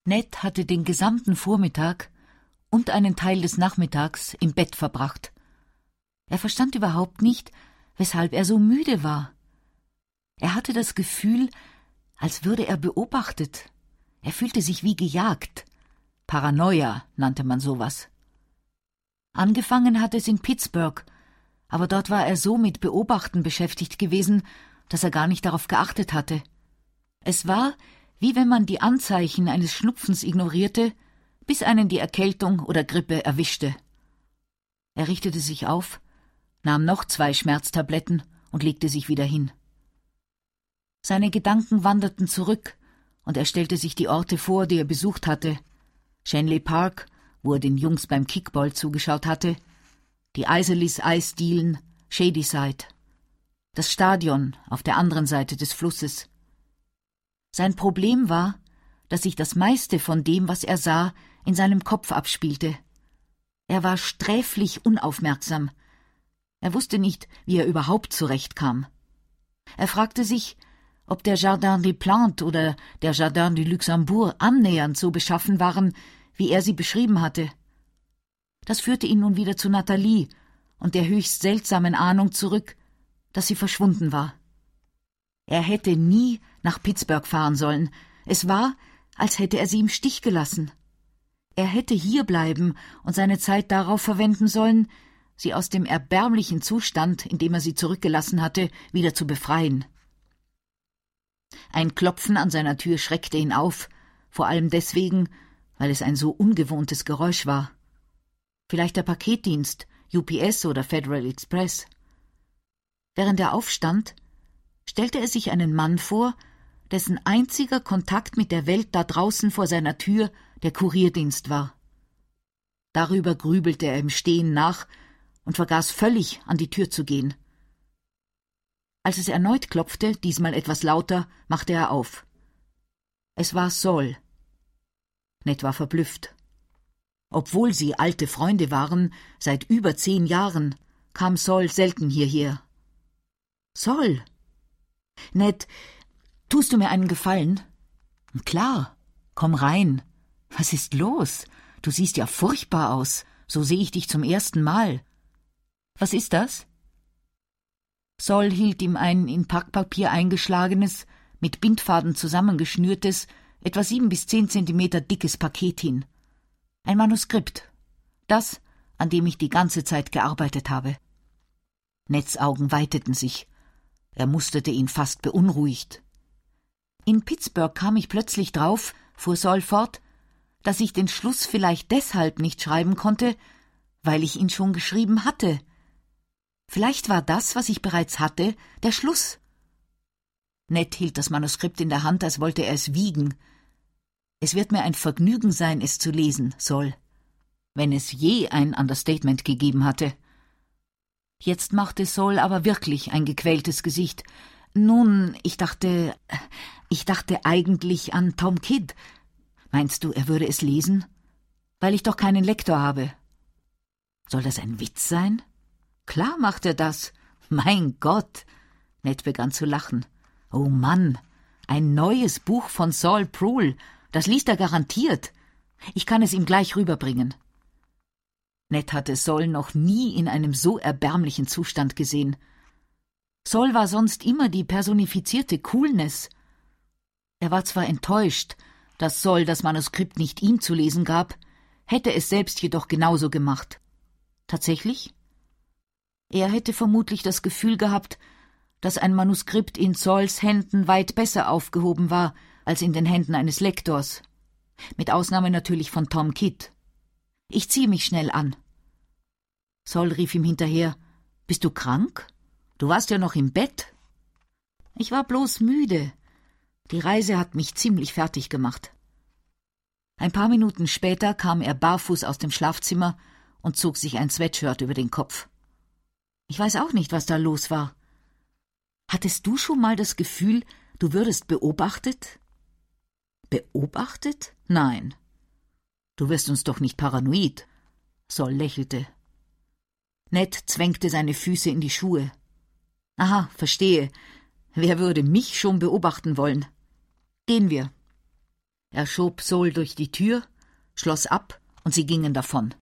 Ned hatte den gesamten Vormittag und einen Teil des Nachmittags im Bett verbracht. Er verstand überhaupt nicht, weshalb er so müde war. Er hatte das Gefühl, als würde er beobachtet. Er fühlte sich wie gejagt. Paranoia nannte man sowas. Angefangen hatte es in Pittsburgh, aber dort war er so mit Beobachten beschäftigt gewesen, dass er gar nicht darauf geachtet hatte. Es war, wie wenn man die Anzeichen eines Schnupfens ignorierte, bis einen die Erkältung oder Grippe erwischte. Er richtete sich auf, nahm noch 2 Schmerztabletten und legte sich wieder hin. Seine Gedanken wanderten zurück, und er stellte sich die Orte vor, die er besucht hatte. Shenley Park, wo er den Jungs beim Kickball zugeschaut hatte, die Iselis Eisdielen, Shadyside, das Stadion auf der anderen Seite des Flusses. Sein Problem war, dass sich das meiste von dem, was er sah, in seinem Kopf abspielte. Er war sträflich unaufmerksam. Er wusste nicht, wie er überhaupt zurechtkam. Er fragte sich, ob der Jardin des Plantes oder der Jardin du Luxembourg annähernd so beschaffen waren, wie er sie beschrieben hatte. Das führte ihn nun wieder zu Nathalie und der höchst seltsamen Ahnung zurück, dass sie verschwunden war. Er hätte nie nach Pittsburgh fahren sollen. Es war, als hätte er sie im Stich gelassen. Er hätte hierbleiben und seine Zeit darauf verwenden sollen, sie aus dem erbärmlichen Zustand, in dem er sie zurückgelassen hatte, wieder zu befreien. Ein Klopfen an seiner Tür schreckte ihn auf, vor allem deswegen, weil es ein so ungewohntes Geräusch war. Vielleicht der Paketdienst, UPS oder Federal Express. Während er aufstand, stellte er sich einen Mann vor, dessen einziger Kontakt mit der Welt da draußen vor seiner Tür der Kurierdienst war. Darüber grübelte er im Stehen nach und vergaß völlig, an die Tür zu gehen. Als es erneut klopfte, diesmal etwas lauter, machte er auf. Es war Sol. Ned war verblüfft. Obwohl sie alte Freunde waren, seit über 10 Jahren, kam Sol selten hierher. Sol! Ned, tust du mir einen Gefallen? Klar, komm rein. Was ist los? Du siehst ja furchtbar aus. So sehe ich dich zum ersten Mal. Was ist das? Sol hielt ihm ein in Packpapier eingeschlagenes, mit Bindfaden zusammengeschnürtes, etwa 7 bis 10 Zentimeter dickes Paket hin. Ein Manuskript. Das, an dem ich die ganze Zeit gearbeitet habe. Neds Augen weiteten sich. Er musterte ihn fast beunruhigt. In Pittsburgh kam ich plötzlich drauf, fuhr Sol fort, dass ich den Schluss vielleicht deshalb nicht schreiben konnte, weil ich ihn schon geschrieben hatte. Vielleicht war das, was ich bereits hatte, der Schluss. Ned hielt das Manuskript in der Hand, als wollte er es wiegen. Es wird mir ein Vergnügen sein, es zu lesen, Sol. Wenn es je ein Understatement gegeben hatte. Jetzt machte Sol aber wirklich ein gequältes Gesicht. Nun, ich dachte eigentlich an Tom Kidd. Meinst du, er würde es lesen? Weil ich doch keinen Lektor habe. Soll das ein Witz sein? Klar macht er das. Mein Gott! Ned begann zu lachen. Oh Mann, ein neues Buch von Saul Proul. Das liest er garantiert. Ich kann es ihm gleich rüberbringen. Ned hatte Sol noch nie in einem so erbärmlichen Zustand gesehen. Sol war sonst immer die personifizierte Coolness. Er war zwar enttäuscht, dass Sol das Manuskript nicht ihm zu lesen gab, hätte es selbst jedoch genauso gemacht. Tatsächlich? Er hätte vermutlich das Gefühl gehabt, dass ein Manuskript in Sols Händen weit besser aufgehoben war als in den Händen eines Lektors. Mit Ausnahme natürlich von Tom Kidd. Ich ziehe mich schnell an. Sol rief ihm hinterher, »Bist du krank? Du warst ja noch im Bett.« »Ich war bloß müde. Die Reise hat mich ziemlich fertig gemacht.« Ein paar Minuten später kam er barfuß aus dem Schlafzimmer und zog sich ein Sweatshirt über den Kopf. Ich weiß auch nicht, was da los war. Hattest du schon mal das Gefühl, du würdest beobachtet? Beobachtet? Nein. Du wirst uns doch nicht paranoid. Sol lächelte. Ned zwängte seine Füße in die Schuhe. Aha, verstehe. Wer würde mich schon beobachten wollen? Gehen wir. Er schob Sol durch die Tür, schloss ab und sie gingen davon.